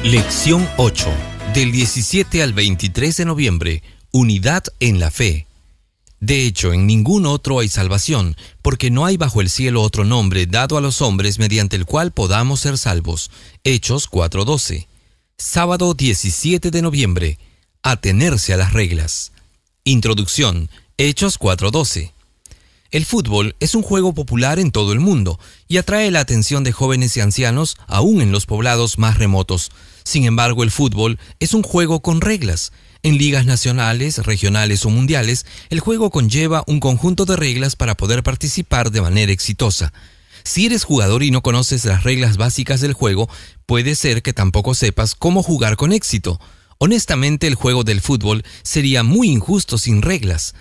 Lección 8, del 17 al 23 de noviembre, Unidad en la fe. De hecho, en ningún otro hay salvación, porque no hay bajo el cielo otro nombre dado a los hombres mediante el cual podamos ser salvos. Hechos 4:12. Sábado 17 de noviembre, atenerse a las reglas. Introducción, Hechos 4:12. El fútbol es un juego popular en todo el mundo y atrae la atención de jóvenes y ancianos aún en los poblados más remotos. Sin embargo, el fútbol es un juego con reglas. En ligas nacionales, regionales o mundiales, el juego conlleva un conjunto de reglas para poder participar de manera exitosa. Si eres jugador y no conoces las reglas básicas del juego, puede ser que tampoco sepas cómo jugar con éxito. Honestamente, el juego del fútbol sería muy injusto sin reglas.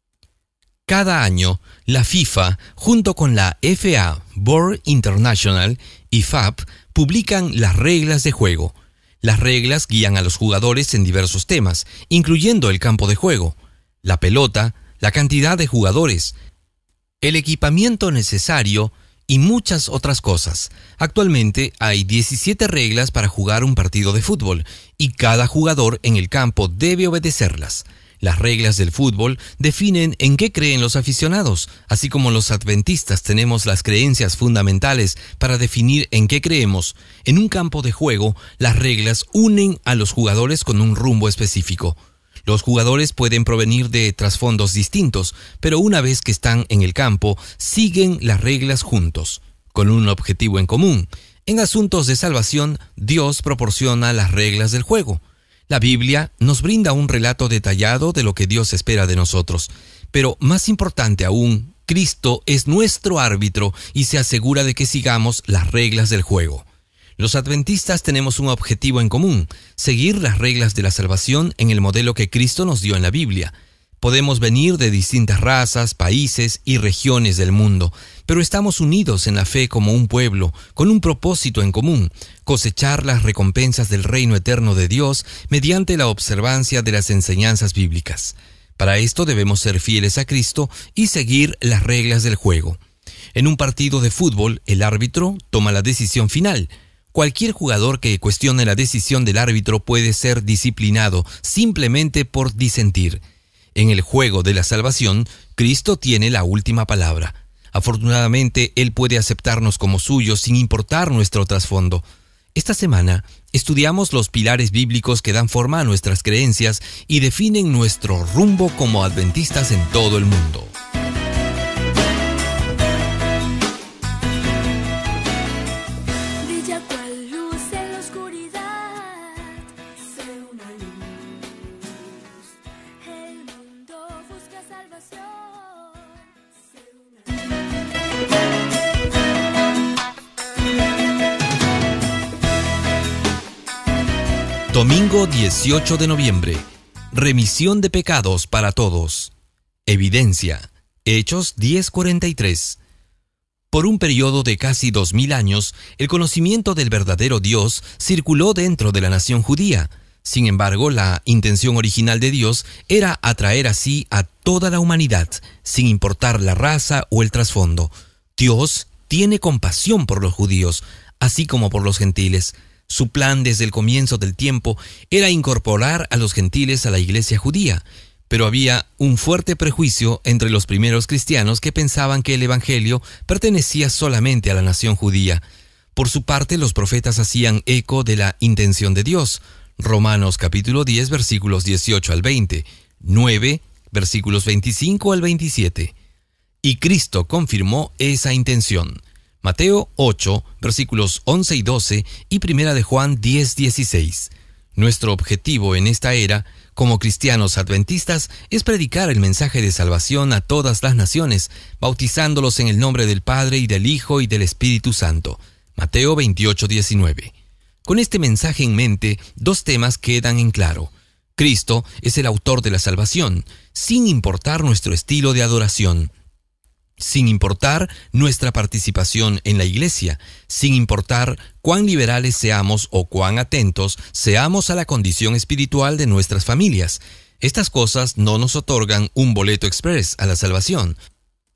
Cada año, la FIFA, junto con la FA, Board International y FAB, publican las reglas de juego. Las reglas guían a los jugadores en diversos temas, incluyendo el campo de juego, la pelota, la cantidad de jugadores, el equipamiento necesario y muchas otras cosas. Actualmente hay 17 reglas para jugar un partido de fútbol y cada jugador en el campo debe obedecerlas. Las reglas del fútbol definen en qué creen los aficionados, así como los adventistas tenemos las creencias fundamentales para definir en qué creemos. En un campo de juego, las reglas unen a los jugadores con un rumbo específico. Los jugadores pueden provenir de trasfondos distintos, pero una vez que están en el campo, siguen las reglas juntos, con un objetivo en común. En asuntos de salvación, Dios proporciona las reglas del juego. La Biblia nos brinda un relato detallado de lo que Dios espera de nosotros. Pero más importante aún, Cristo es nuestro árbitro y se asegura de que sigamos las reglas del juego. Los adventistas tenemos un objetivo en común: seguir las reglas de la salvación en el modelo que Cristo nos dio en la Biblia. Podemos venir de distintas razas, países y regiones del mundo, pero estamos unidos en la fe como un pueblo, con un propósito en común: cosechar las recompensas del reino eterno de Dios mediante la observancia de las enseñanzas bíblicas. Para esto debemos ser fieles a Cristo y seguir las reglas del juego. En un partido de fútbol, el árbitro toma la decisión final. Cualquier jugador que cuestione la decisión del árbitro puede ser disciplinado simplemente por disentir. En el juego de la salvación, Cristo tiene la última palabra. Afortunadamente, Él puede aceptarnos como suyos sin importar nuestro trasfondo. Esta semana, estudiamos los pilares bíblicos que dan forma a nuestras creencias y definen nuestro rumbo como adventistas en todo el mundo. Brilla cual luz en la oscuridad, sé una luz. El mundo busca salvación, sé una Domingo 18 de noviembre. Remisión de pecados para todos. Evidencia. Hechos 10:43. Por un periodo de casi 2000 años, el conocimiento del verdadero Dios circuló dentro de la nación judía. Sin embargo, la intención original de Dios era atraer así a toda la humanidad, sin importar la raza o el trasfondo. Dios tiene compasión por los judíos, así como por los gentiles. Su plan desde el comienzo del tiempo era incorporar a los gentiles a la iglesia judía, pero había un fuerte prejuicio entre los primeros cristianos que pensaban que el evangelio pertenecía solamente a la nación judía. Por su parte, los profetas hacían eco de la intención de Dios. Romanos capítulo 10, versículos 18 al 20, 9, versículos 25 al 27. Y Cristo confirmó esa intención. Mateo 8, versículos 11 y 12 y Primera de Juan 10, 16. Nuestro objetivo en esta era, como cristianos adventistas, es predicar el mensaje de salvación a todas las naciones, bautizándolos en el nombre del Padre y del Hijo y del Espíritu Santo. Mateo 28, 19. Con este mensaje en mente, dos temas quedan en claro. Cristo es el autor de la salvación, sin importar nuestro estilo de adoración. Sin importar nuestra participación en la iglesia, sin importar cuán liberales seamos o cuán atentos seamos a la condición espiritual de nuestras familias. Estas cosas no nos otorgan un boleto express a la salvación.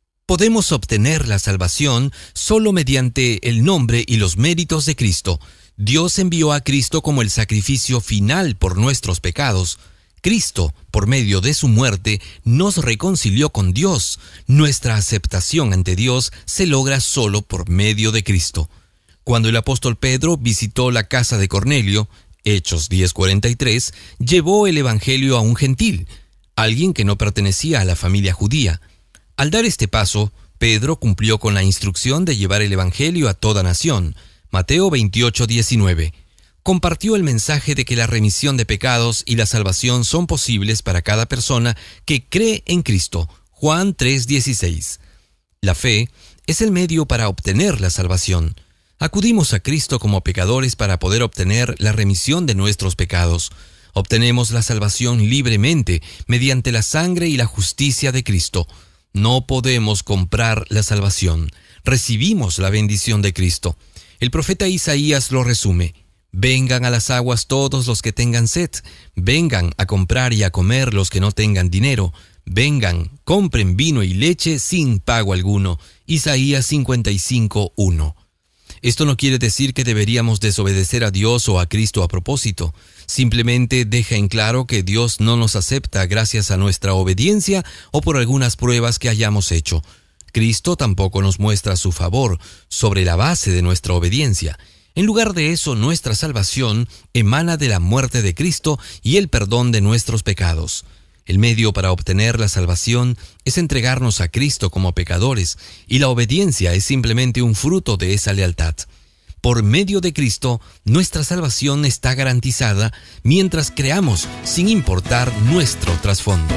Podemos obtener la salvación solo mediante el nombre y los méritos de Cristo. Dios envió a Cristo como el sacrificio final por nuestros pecados. Cristo, por medio de su muerte, nos reconcilió con Dios. Nuestra aceptación ante Dios se logra solo por medio de Cristo. Cuando el apóstol Pedro visitó la casa de Cornelio, Hechos 10:43, llevó el evangelio a un gentil, alguien que no pertenecía a la familia judía. Al dar este paso, Pedro cumplió con la instrucción de llevar el evangelio a toda nación. Mateo 28:19. Compartió el mensaje de que la remisión de pecados y la salvación son posibles para cada persona que cree en Cristo. Juan 3:16. La fe es el medio para obtener la salvación. Acudimos a Cristo como pecadores para poder obtener la remisión de nuestros pecados. Obtenemos la salvación libremente mediante la sangre y la justicia de Cristo. No podemos comprar la salvación. Recibimos la bendición de Cristo. El profeta Isaías lo resume: vengan a las aguas todos los que tengan sed, vengan a comprar y a comer los que no tengan dinero, vengan, compren vino y leche sin pago alguno. Isaías 55:1. Esto no quiere decir que deberíamos desobedecer a Dios o a Cristo a propósito. Simplemente deja en claro que Dios no nos acepta gracias a nuestra obediencia o por algunas pruebas que hayamos hecho. Cristo tampoco nos muestra su favor sobre la base de nuestra obediencia. En lugar de eso, nuestra salvación emana de la muerte de Cristo y el perdón de nuestros pecados. El medio para obtener la salvación es entregarnos a Cristo como pecadores, y la obediencia es simplemente un fruto de esa lealtad. Por medio de Cristo, nuestra salvación está garantizada mientras creamos sin importar nuestro trasfondo.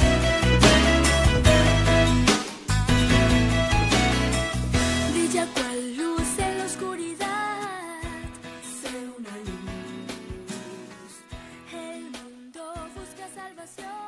Brilla cual luz en la oscuridad, sé una luz. El mundo busca salvación.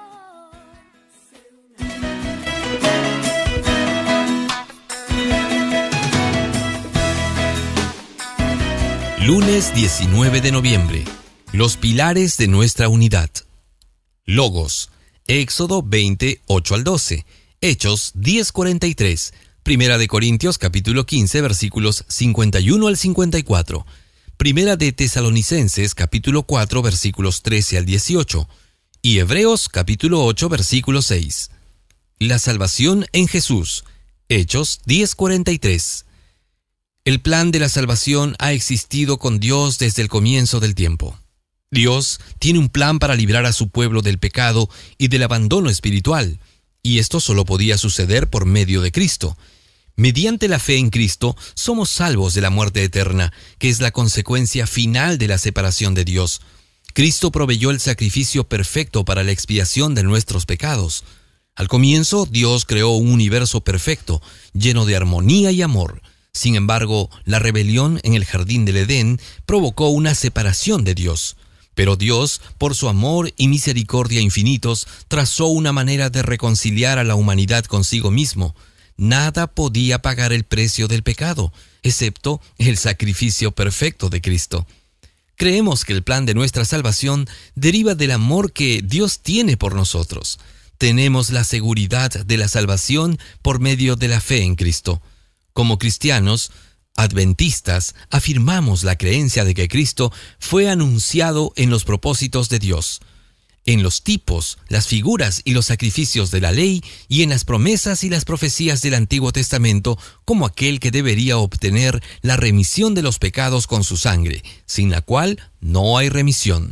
Lunes 19 de noviembre. Los pilares de nuestra unidad. Logos. Éxodo 20, 8 al 12. Hechos 10:43. Primera de Corintios capítulo 15 versículos 51 al 54. Primera de Tesalonicenses capítulo 4 versículos 13 al 18. Y Hebreos capítulo 8 versículo 6. La salvación en Jesús. Hechos 10:43. El plan de la salvación ha existido con Dios desde el comienzo del tiempo. Dios tiene un plan para librar a su pueblo del pecado y del abandono espiritual, y esto solo podía suceder por medio de Cristo. Mediante la fe en Cristo, somos salvos de la muerte eterna, que es la consecuencia final de la separación de Dios. Cristo proveyó el sacrificio perfecto para la expiación de nuestros pecados. Al comienzo, Dios creó un universo perfecto, lleno de armonía y amor. Sin embargo, la rebelión en el jardín del Edén provocó una separación de Dios. Pero Dios, por su amor y misericordia infinitos, trazó una manera de reconciliar a la humanidad consigo mismo. Nada podía pagar el precio del pecado, excepto el sacrificio perfecto de Cristo. Creemos que el plan de nuestra salvación deriva del amor que Dios tiene por nosotros. Tenemos la seguridad de la salvación por medio de la fe en Cristo. Como cristianos adventistas, afirmamos la creencia de que Cristo fue anunciado en los propósitos de Dios, en los tipos, las figuras y los sacrificios de la ley y en las promesas y las profecías del Antiguo Testamento como aquel que debería obtener la remisión de los pecados con su sangre, sin la cual no hay remisión.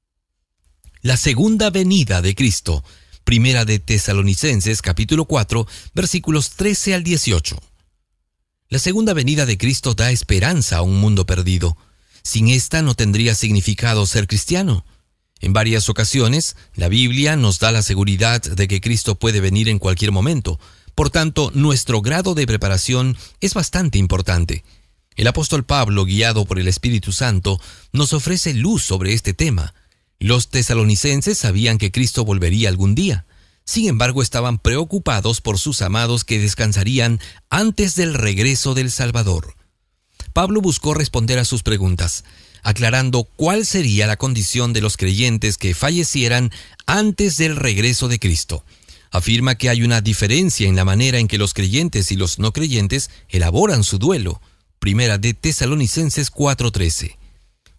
La segunda venida de Cristo. Primera de Tesalonicenses capítulo 4, versículos 13 al 18. La segunda venida de Cristo da esperanza a un mundo perdido. Sin esta no tendría significado ser cristiano. En varias ocasiones, la Biblia nos da la seguridad de que Cristo puede venir en cualquier momento. Por tanto, nuestro grado de preparación es bastante importante. El apóstol Pablo, guiado por el Espíritu Santo, nos ofrece luz sobre este tema. Los tesalonicenses sabían que Cristo volvería algún día. Sin embargo, estaban preocupados por sus amados que descansarían antes del regreso del Salvador. Pablo buscó responder a sus preguntas, aclarando cuál sería la condición de los creyentes que fallecieran antes del regreso de Cristo. Afirma que hay una diferencia en la manera en que los creyentes y los no creyentes elaboran su duelo. Primera de Tesalonicenses 4:13.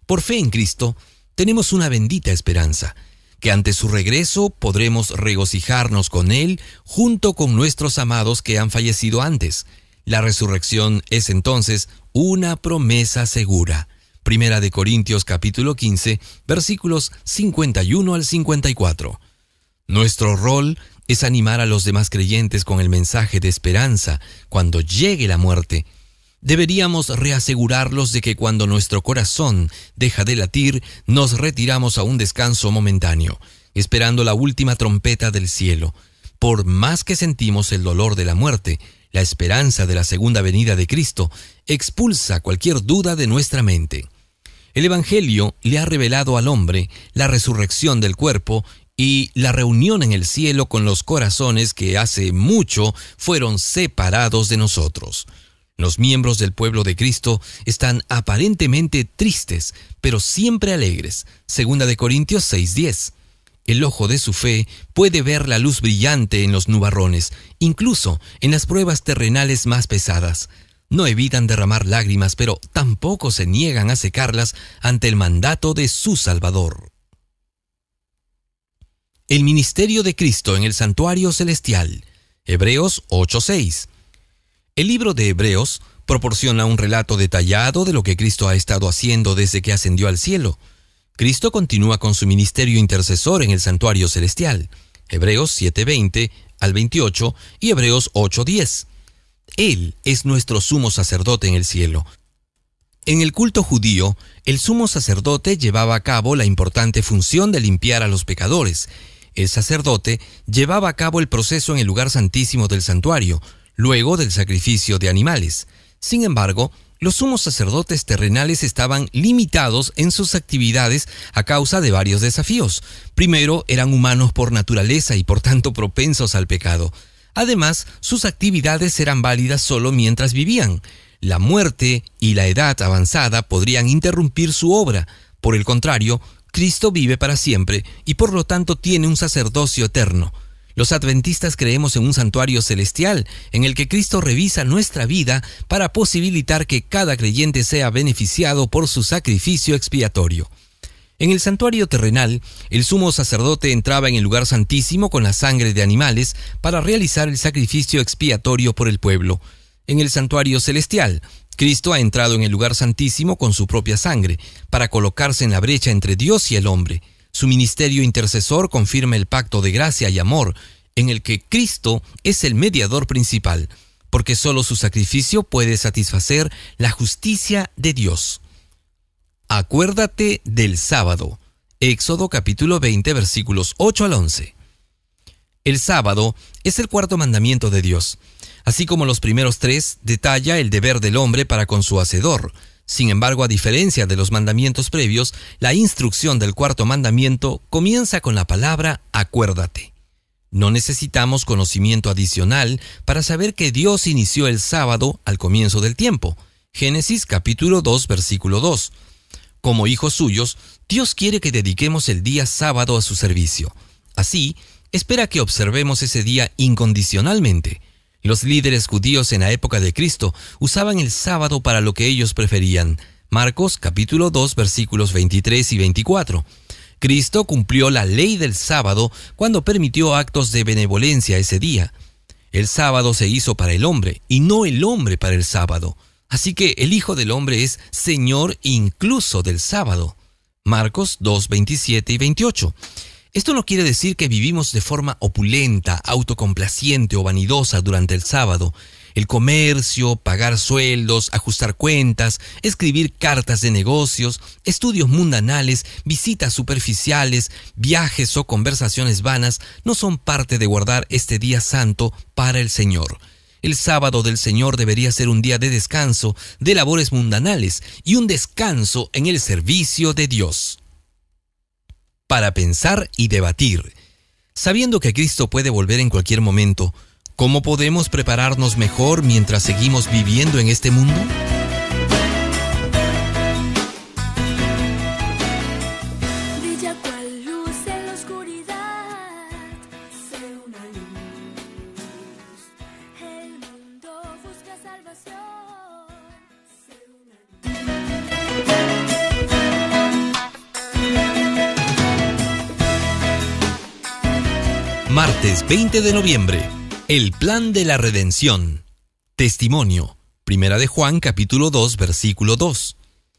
Por fe en Cristo, tenemos una bendita esperanza, que ante su regreso podremos regocijarnos con Él junto con nuestros amados que han fallecido antes. La resurrección es entonces una promesa segura. Primera de Corintios capítulo 15, versículos 51 al 54. Nuestro rol es animar a los demás creyentes con el mensaje de esperanza cuando llegue la muerte. Deberíamos reasegurarlos de que cuando nuestro corazón deja de latir, nos retiramos a un descanso momentáneo, esperando la última trompeta del cielo. Por más que sentimos el dolor de la muerte, la esperanza de la segunda venida de Cristo expulsa cualquier duda de nuestra mente. El Evangelio le ha revelado al hombre la resurrección del cuerpo y la reunión en el cielo con los corazones que hace mucho fueron separados de nosotros. Los miembros del pueblo de Cristo están aparentemente tristes, pero siempre alegres. Segunda de Corintios 6:10. El ojo de su fe puede ver la luz brillante en los nubarrones, incluso en las pruebas terrenales más pesadas. No evitan derramar lágrimas, pero tampoco se niegan a secarlas ante el mandato de su Salvador. El ministerio de Cristo en el santuario celestial. Hebreos 8:6. El libro de Hebreos proporciona un relato detallado de lo que Cristo ha estado haciendo desde que ascendió al cielo. Cristo continúa con su ministerio intercesor en el santuario celestial. Hebreos 7:20 al 28 y Hebreos 8:10. Él es nuestro sumo sacerdote en el cielo. En el culto judío, el sumo sacerdote llevaba a cabo la importante función de limpiar a los pecadores. El sacerdote llevaba a cabo el proceso en el lugar santísimo del santuario, luego del sacrificio de animales. Sin embargo, los sumos sacerdotes terrenales estaban limitados en sus actividades a causa de varios desafíos. Primero, eran humanos por naturaleza y por tanto propensos al pecado. Además, sus actividades eran válidas solo mientras vivían. La muerte y la edad avanzada podrían interrumpir su obra. Por el contrario, Cristo vive para siempre y por lo tanto tiene un sacerdocio eterno. Los adventistas creemos en un santuario celestial en el que Cristo revisa nuestra vida para posibilitar que cada creyente sea beneficiado por su sacrificio expiatorio. En el santuario terrenal, el sumo sacerdote entraba en el lugar santísimo con la sangre de animales para realizar el sacrificio expiatorio por el pueblo. En el santuario celestial, Cristo ha entrado en el lugar santísimo con su propia sangre para colocarse en la brecha entre Dios y el hombre. Su ministerio intercesor confirma el pacto de gracia y amor en el que Cristo es el mediador principal, porque solo su sacrificio puede satisfacer la justicia de Dios. Acuérdate del sábado. Éxodo capítulo 20, versículos 8 al 11. El sábado es el cuarto mandamiento de Dios. Así como los primeros tres, detalla el deber del hombre para con su hacedor. Sin embargo, a diferencia de los mandamientos previos, la instrucción del cuarto mandamiento comienza con la palabra acuérdate. No necesitamos conocimiento adicional para saber que Dios inició el sábado al comienzo del tiempo. Génesis capítulo 2, versículo 2. Como hijos suyos, Dios quiere que dediquemos el día sábado a su servicio. Así, espera que observemos ese día incondicionalmente. Los líderes judíos en la época de Cristo usaban el sábado para lo que ellos preferían. Marcos capítulo 2, versículos 23 y 24. Cristo cumplió la ley del sábado cuando permitió actos de benevolencia ese día. El sábado se hizo para el hombre y no el hombre para el sábado. Así que el Hijo del Hombre es Señor incluso del sábado. Marcos 2, 27 y 28. Esto no quiere decir que vivimos de forma opulenta, autocomplaciente o vanidosa durante el sábado. El comercio, pagar sueldos, ajustar cuentas, escribir cartas de negocios, estudios mundanales, visitas superficiales, viajes o conversaciones vanas no son parte de guardar este día santo para el Señor. El sábado del Señor debería ser un día de descanso de labores mundanales y un descanso en el servicio de Dios. Para pensar y debatir. Sabiendo que Cristo puede volver en cualquier momento, ¿cómo podemos prepararnos mejor mientras seguimos viviendo en este mundo? Brilla cual luz en la oscuridad, sé una luz. El mundo busca salvación, sé una luz. Martes 20 de noviembre. El plan de la redención. Testimonio. Primera de Juan, capítulo 2, versículo 2.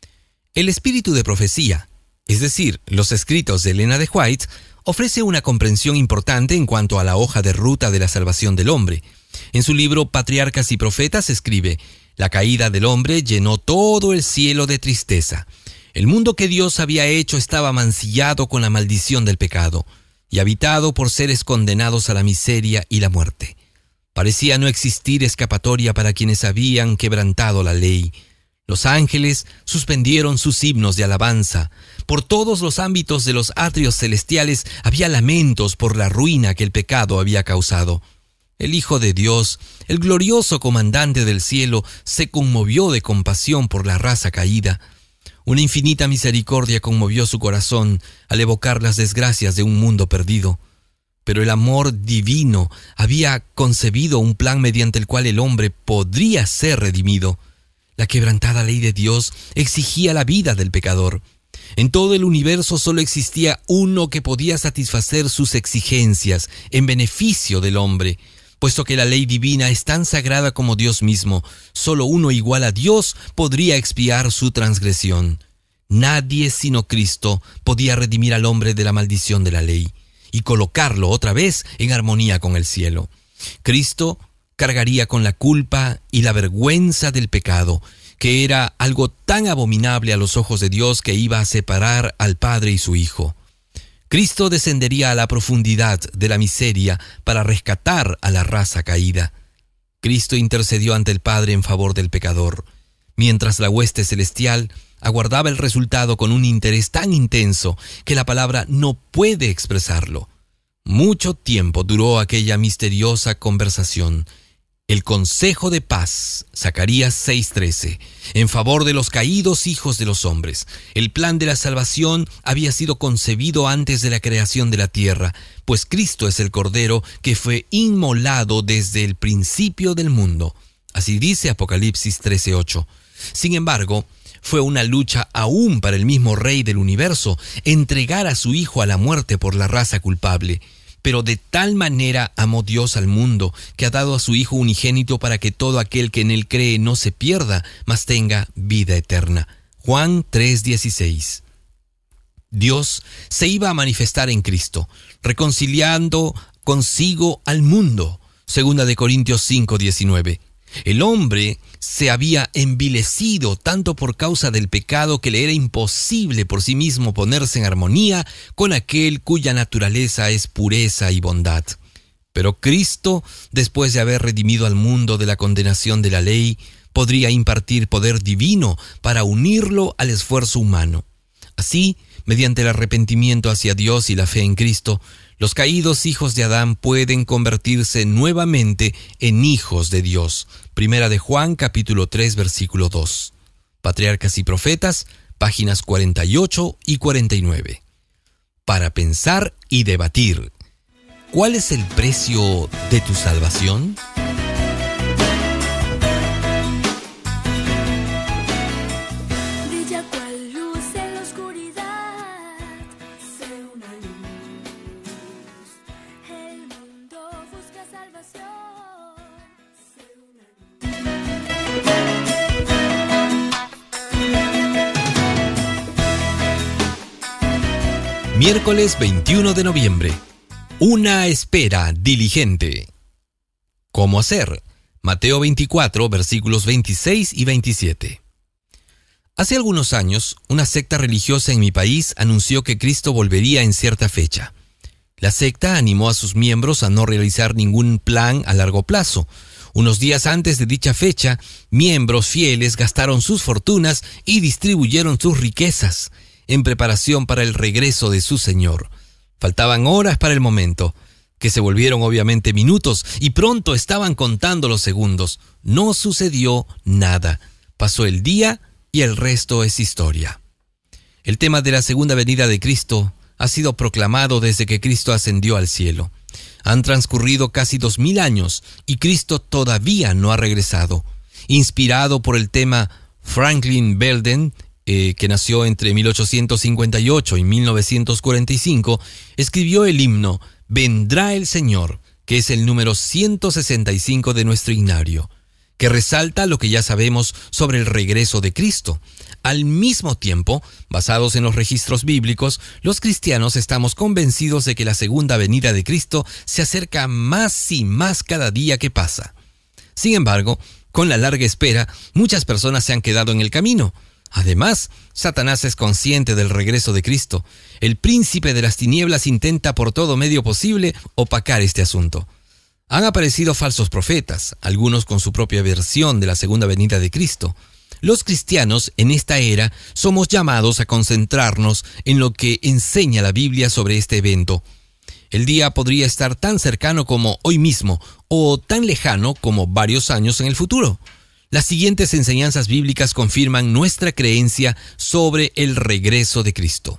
El espíritu de profecía, es decir, los escritos de Elena de White, ofrece una comprensión importante en cuanto a la hoja de ruta de la salvación del hombre. En su libro Patriarcas y Profetas escribe: la caída del hombre llenó todo el cielo de tristeza. El mundo que Dios había hecho estaba mancillado con la maldición del pecado y habitado por seres condenados a la miseria y la muerte. Parecía no existir escapatoria para quienes habían quebrantado la ley. Los ángeles suspendieron sus himnos de alabanza. Por todos los ámbitos de los atrios celestiales había lamentos por la ruina que el pecado había causado. El Hijo de Dios, el glorioso comandante del cielo, se conmovió de compasión por la raza caída. Una infinita misericordia conmovió su corazón al evocar las desgracias de un mundo perdido. Pero el amor divino había concebido un plan mediante el cual el hombre podría ser redimido. La quebrantada ley de Dios exigía la vida del pecador. En todo el universo solo existía uno que podía satisfacer sus exigencias en beneficio del hombre. Puesto que la ley divina es tan sagrada como Dios mismo, solo uno igual a Dios podría expiar su transgresión. Nadie sino Cristo podía redimir al hombre de la maldición de la ley y colocarlo otra vez en armonía con el cielo. Cristo cargaría con la culpa y la vergüenza del pecado, que era algo tan abominable a los ojos de Dios que iba a separar al Padre y su Hijo. Cristo descendería a la profundidad de la miseria para rescatar a la raza caída. Cristo intercedió ante el Padre en favor del pecador, mientras la hueste celestial aguardaba el resultado con un interés tan intenso que la palabra no puede expresarlo. Mucho tiempo duró aquella misteriosa conversación. El consejo de paz, Zacarías 6:13, en favor de los caídos hijos de los hombres. El plan de la salvación había sido concebido antes de la creación de la tierra, pues Cristo es el Cordero que fue inmolado desde el principio del mundo. Así dice Apocalipsis 13:8. Sin embargo, fue una lucha aún para el mismo Rey del universo entregar a su Hijo a la muerte por la raza culpable. Pero de tal manera amó Dios al mundo, que ha dado a su Hijo unigénito para que todo aquel que en él cree no se pierda, mas tenga vida eterna. Juan 3:16. Dios se iba a manifestar en Cristo, reconciliando consigo al mundo. 2 de Corintios 5:19. El hombre se había envilecido tanto por causa del pecado que le era imposible por sí mismo ponerse en armonía con aquel cuya naturaleza es pureza y bondad. Pero Cristo, después de haber redimido al mundo de la condenación de la ley, podría impartir poder divino para unirlo al esfuerzo humano. Así, mediante el arrepentimiento hacia Dios y la fe en Cristo, los caídos hijos de Adán pueden convertirse nuevamente en hijos de Dios. Primera de Juan, capítulo 3, versículo 2. Patriarcas y Profetas, páginas 48 y 49. Para pensar y debatir. ¿Cuál es el precio de tu salvación? Brilla cual luz en la oscuridad, sé una luz. El mundo busca salvación, sé una luz. Miércoles 21 de noviembre. Una espera diligente. ¿Cómo hacer? Mateo 24, versículos 26 y 27. Hace algunos años, una secta religiosa en mi país anunció que Cristo volvería en cierta fecha. La secta animó a sus miembros a no realizar ningún plan a largo plazo. Unos días antes de dicha fecha, miembros fieles gastaron sus fortunas y distribuyeron sus riquezas en preparación para el regreso de su Señor. Faltaban horas para el momento, que se volvieron obviamente minutos, y pronto estaban contando los segundos. No sucedió nada. Pasó el día y el resto es historia. El tema de la segunda venida de Cristo ha sido proclamado desde que Cristo ascendió al cielo. Han transcurrido casi 2000 años y Cristo todavía no ha regresado. Inspirado por el tema, Franklin Belden, que nació entre 1858 y 1945, escribió el himno Vendrá el Señor, que es el número 165 de nuestro himnario, que resalta lo que ya sabemos sobre el regreso de Cristo. Al mismo tiempo, basados en los registros bíblicos, los cristianos estamos convencidos de que la segunda venida de Cristo se acerca más y más cada día que pasa. Sin embargo, con la larga espera, muchas personas se han quedado en el camino. Además, Satanás es consciente del regreso de Cristo. El príncipe de las tinieblas intenta por todo medio posible opacar este asunto. Han aparecido falsos profetas, algunos con su propia versión de la segunda venida de Cristo. Los cristianos en esta era somos llamados a concentrarnos en lo que enseña la Biblia sobre este evento. El día podría estar tan cercano como hoy mismo o tan lejano como varios años en el futuro. Las siguientes enseñanzas bíblicas confirman nuestra creencia sobre el regreso de Cristo.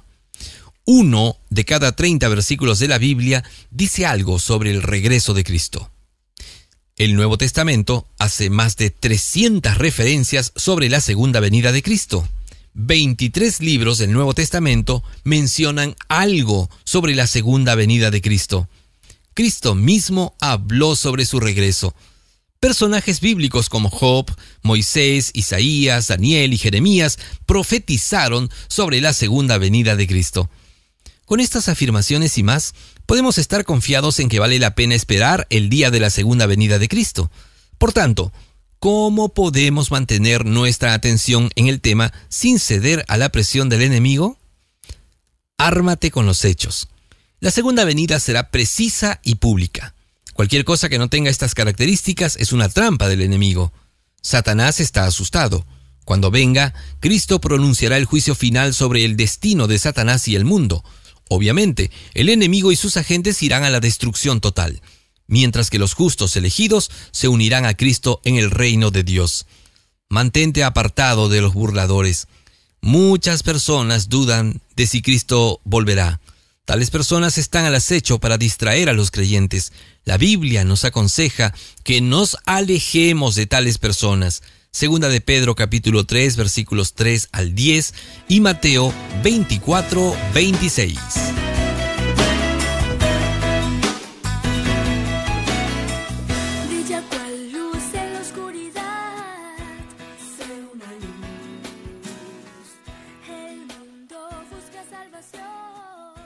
1 de cada 30 versículos de la Biblia dice algo sobre el regreso de Cristo. El Nuevo Testamento hace más de 300 referencias sobre la segunda venida de Cristo. 23 libros del Nuevo Testamento mencionan algo sobre la segunda venida de Cristo. Cristo mismo habló sobre su regreso. Personajes bíblicos como Job, Moisés, Isaías, Daniel y Jeremías profetizaron sobre la segunda venida de Cristo. Con estas afirmaciones y más, podemos estar confiados en que vale la pena esperar el día de la segunda venida de Cristo. Por tanto, ¿cómo podemos mantener nuestra atención en el tema sin ceder a la presión del enemigo? Ármate con los hechos. La segunda venida será precisa y pública. Cualquier cosa que no tenga estas características es una trampa del enemigo. Satanás está asustado. Cuando venga, Cristo pronunciará el juicio final sobre el destino de Satanás y el mundo. Obviamente, el enemigo y sus agentes irán a la destrucción total, mientras que los justos elegidos se unirán a Cristo en el reino de Dios. Mantente apartado de los burladores. Muchas personas dudan de si Cristo volverá. Tales personas están al acecho para distraer a los creyentes. La Biblia nos aconseja que nos alejemos de tales personas. Segunda de Pedro capítulo 3 versículos 3 al 10 y Mateo 24, 26. Brilla cual luz en la oscuridad, sé una luz. El mundo busca salvación.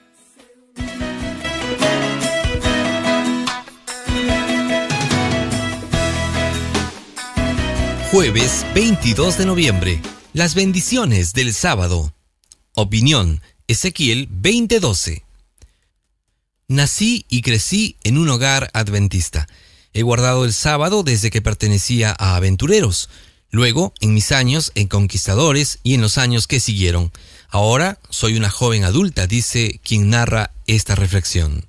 Jueves 22 de noviembre. Las bendiciones del sábado. Opinión: Ezequiel 20:12. Nací y crecí en un hogar adventista. He guardado el sábado desde que pertenecía a aventureros. Luego, en mis años en conquistadores y en los años que siguieron. Ahora soy una joven adulta, dice quien narra esta reflexión.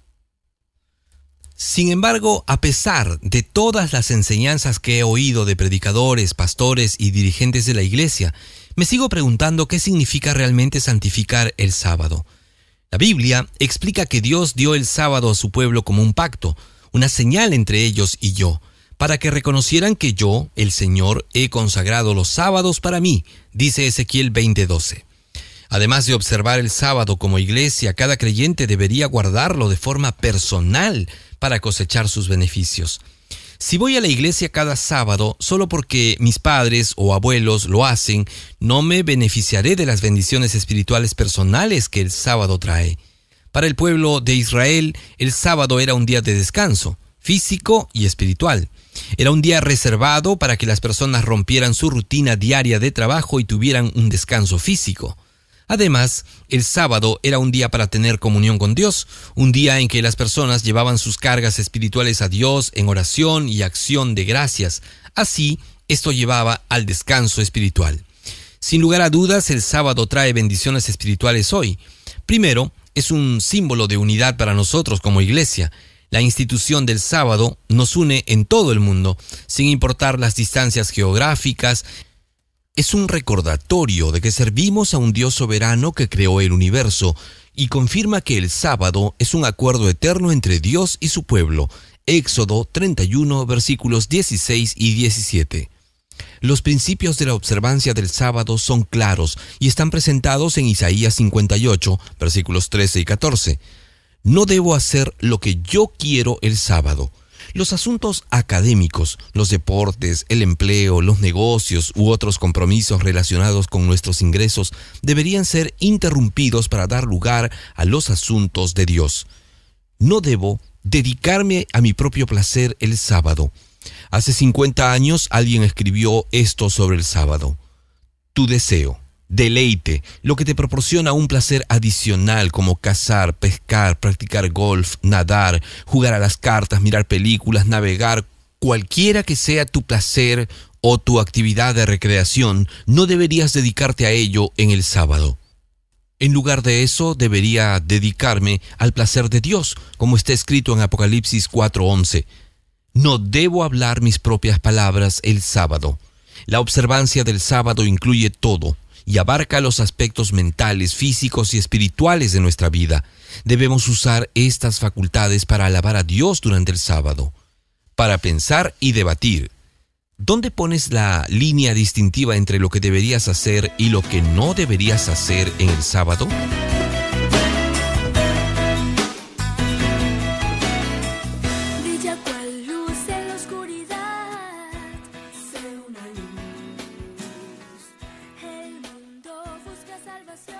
Sin embargo, a pesar de todas las enseñanzas que he oído de predicadores, pastores y dirigentes de la iglesia, me sigo preguntando qué significa realmente santificar el sábado. La Biblia explica que Dios dio el sábado a su pueblo como un pacto, una señal entre ellos y yo, para que reconocieran que yo, el Señor, he consagrado los sábados para mí, dice Ezequiel 20:12. Además de observar el sábado como iglesia, cada creyente debería guardarlo de forma personal para cosechar sus beneficios. Si voy a la iglesia cada sábado solo porque mis padres o abuelos lo hacen, no me beneficiaré de las bendiciones espirituales personales que el sábado trae. Para el pueblo de Israel, el sábado era un día de descanso, físico y espiritual. Era un día reservado para que las personas rompieran su rutina diaria de trabajo y tuvieran un descanso físico. Además, el sábado era un día para tener comunión con Dios, un día en que las personas llevaban sus cargas espirituales a Dios en oración y acción de gracias. Así, esto llevaba al descanso espiritual. Sin lugar a dudas, el sábado trae bendiciones espirituales hoy. Primero, es un símbolo de unidad para nosotros como iglesia. La institución del sábado nos une en todo el mundo, sin importar las distancias geográficas. Es un recordatorio de que servimos a un Dios soberano que creó el universo y confirma que el sábado es un acuerdo eterno entre Dios y su pueblo. Éxodo 31, versículos 16 y 17. Los principios de la observancia del sábado son claros y están presentados en Isaías 58, versículos 13 y 14. No debo hacer lo que yo quiero el sábado. Los asuntos académicos, los deportes, el empleo, los negocios u otros compromisos relacionados con nuestros ingresos deberían ser interrumpidos para dar lugar a los asuntos de Dios. No debo dedicarme a mi propio placer el sábado. Hace 50 años alguien escribió esto sobre el sábado. Tu deseo, deleite, lo que te proporciona un placer adicional como cazar, pescar, practicar golf, nadar, jugar a las cartas, mirar películas, navegar, cualquiera que sea tu placer o tu actividad de recreación, no deberías dedicarte a ello en el sábado. En lugar de eso, debería dedicarme al placer de Dios, como está escrito en Apocalipsis 4:11. No debo hablar mis propias palabras el sábado. La observancia del sábado incluye todo y abarca los aspectos mentales, físicos y espirituales de nuestra vida. Debemos usar estas facultades para alabar a Dios durante el sábado, para pensar y debatir. ¿Dónde pones la línea distintiva entre lo que deberías hacer y lo que no deberías hacer en el sábado? Brilla cual luz en la oscuridad, sé una luz. El mundo busca salvación.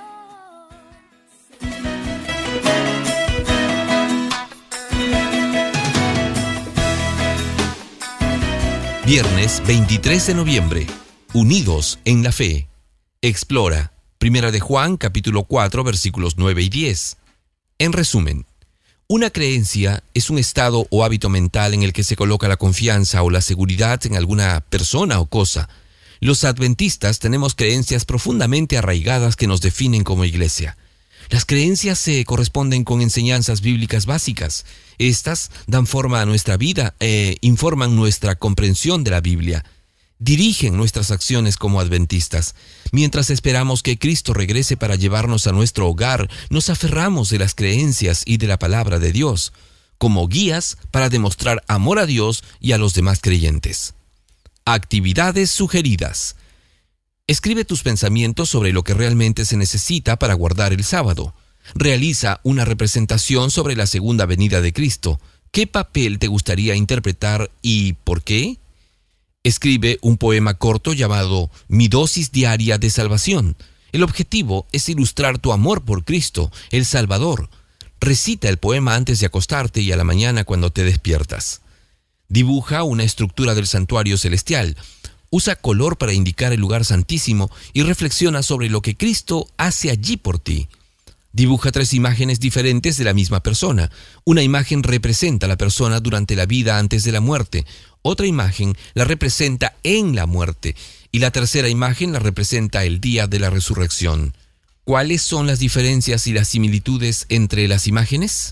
Viernes 23 de noviembre. Unidos en la fe. Explora 1 de Juan, capítulo 4, versículos 9 y 10. En resumen, una creencia es un estado o hábito mental en el que se coloca la confianza o la seguridad en alguna persona o cosa. Los adventistas tenemos creencias profundamente arraigadas que nos definen como iglesia. Las creencias se corresponden con enseñanzas bíblicas básicas. Estas dan forma a nuestra vida e informan nuestra comprensión de la Biblia. Dirigen nuestras acciones como adventistas. Mientras esperamos que Cristo regrese para llevarnos a nuestro hogar, nos aferramos de las creencias y de la palabra de Dios, como guías para demostrar amor a Dios y a los demás creyentes. Actividades sugeridas. Escribe tus pensamientos sobre lo que realmente se necesita para guardar el sábado. Realiza una representación sobre la segunda venida de Cristo. ¿Qué papel te gustaría interpretar y por qué? Escribe un poema corto llamado Mi dosis diaria de salvación. El objetivo es ilustrar tu amor por Cristo, el Salvador. Recita el poema antes de acostarte y a la mañana cuando te despiertas. Dibuja una estructura del santuario celestial. Usa color para indicar el lugar santísimo y reflexiona sobre lo que Cristo hace allí por ti. Dibuja 3 imágenes diferentes de la misma persona. Una imagen representa a la persona durante la vida antes de la muerte. Otra imagen la representa en la muerte. Y la tercera imagen la representa el día de la resurrección. ¿Cuáles son las diferencias y las similitudes entre las imágenes?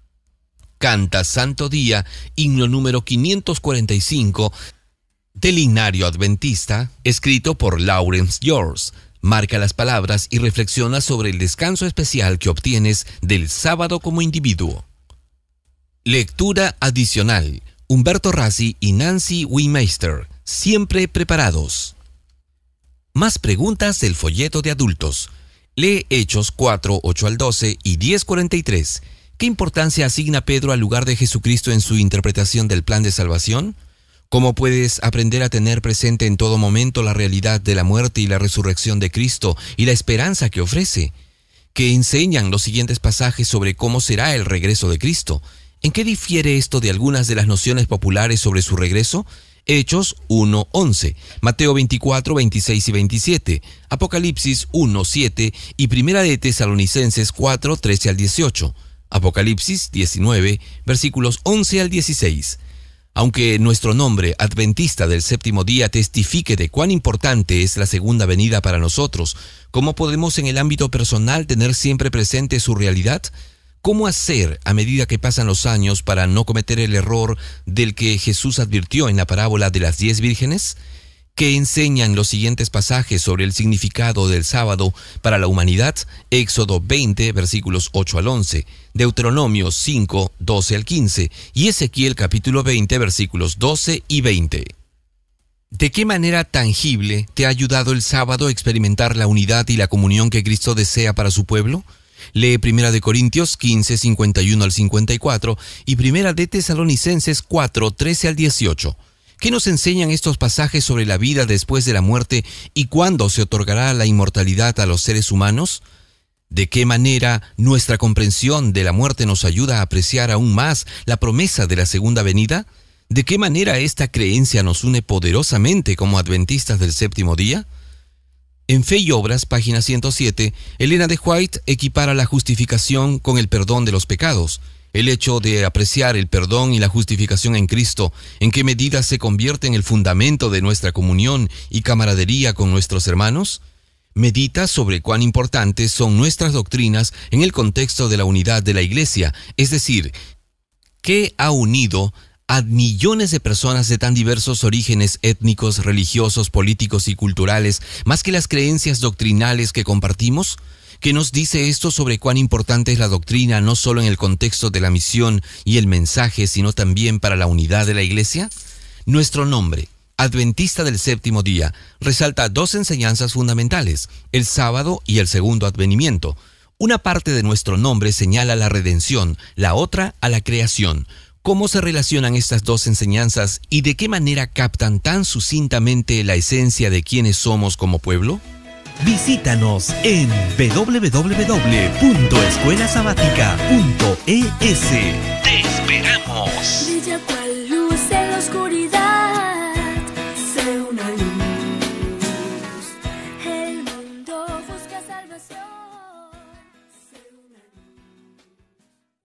Canta Santo Día, himno número 545, del Himnario Adventista, escrito por Lawrence George. Marca las palabras y reflexiona sobre el descanso especial que obtienes del sábado como individuo. Lectura adicional. Humberto Rassi y Nancy Weinmeister, siempre preparados. Más preguntas del folleto de adultos. Lee Hechos 4, 8 al 12 y 10, 43. ¿Qué importancia asigna Pedro al lugar de Jesucristo en su interpretación del plan de salvación? ¿Cómo puedes aprender a tener presente en todo momento la realidad de la muerte y la resurrección de Cristo y la esperanza que ofrece? ¿Qué enseñan los siguientes pasajes sobre cómo será el regreso de Cristo? ¿En qué difiere esto de algunas de las nociones populares sobre su regreso? Hechos 1:11, Mateo 24, 26 y 27, Apocalipsis 1:7 y Primera de Tesalonicenses 4, 13 al 18, Apocalipsis 19, versículos 11 al 16. Aunque nuestro nombre, Adventista del Séptimo Día, testifique de cuán importante es la segunda venida para nosotros, ¿cómo podemos en el ámbito personal tener siempre presente su realidad? ¿Cómo hacer a medida que pasan los años para no cometer el error del que Jesús advirtió en la parábola de las 10 vírgenes? ¿Qué enseñan los siguientes pasajes sobre el significado del sábado para la humanidad? Éxodo 20, versículos 8 al 11, Deuteronomio 5, 12 al 15 y Ezequiel capítulo 20, versículos 12 y 20. ¿De qué manera tangible te ha ayudado el sábado a experimentar la unidad y la comunión que Cristo desea para su pueblo? Lee 1 Corintios 15, 51 al 54 y 1 Tesalonicenses 4, 13 al 18. ¿Qué nos enseñan estos pasajes sobre la vida después de la muerte y cuándo se otorgará la inmortalidad a los seres humanos? ¿De qué manera nuestra comprensión de la muerte nos ayuda a apreciar aún más la promesa de la segunda venida? ¿De qué manera esta creencia nos une poderosamente como adventistas del séptimo día? En Fe y Obras, página 107, Elena de White equipara la justificación con el perdón de los pecados. El hecho de apreciar el perdón y la justificación en Cristo, ¿en qué medida se convierte en el fundamento de nuestra comunión y camaradería con nuestros hermanos? Medita sobre cuán importantes son nuestras doctrinas en el contexto de la unidad de la Iglesia, es decir, ¿qué ha unido a millones de personas de tan diversos orígenes étnicos, religiosos, políticos y culturales, más que las creencias doctrinales que compartimos? ¿Qué nos dice esto sobre cuán importante es la doctrina, no solo en el contexto de la misión y el mensaje, sino también para la unidad de la Iglesia? Nuestro nombre, Adventista del Séptimo Día, resalta dos enseñanzas fundamentales, el sábado y el segundo advenimiento. Una parte de nuestro nombre señala la redención, la otra a la creación. ¿Cómo se relacionan estas dos enseñanzas y de qué manera captan tan sucintamente la esencia de quiénes somos como pueblo? Visítanos en www.escuelasabatica.es. ¡Te esperamos! Brilla cual luz.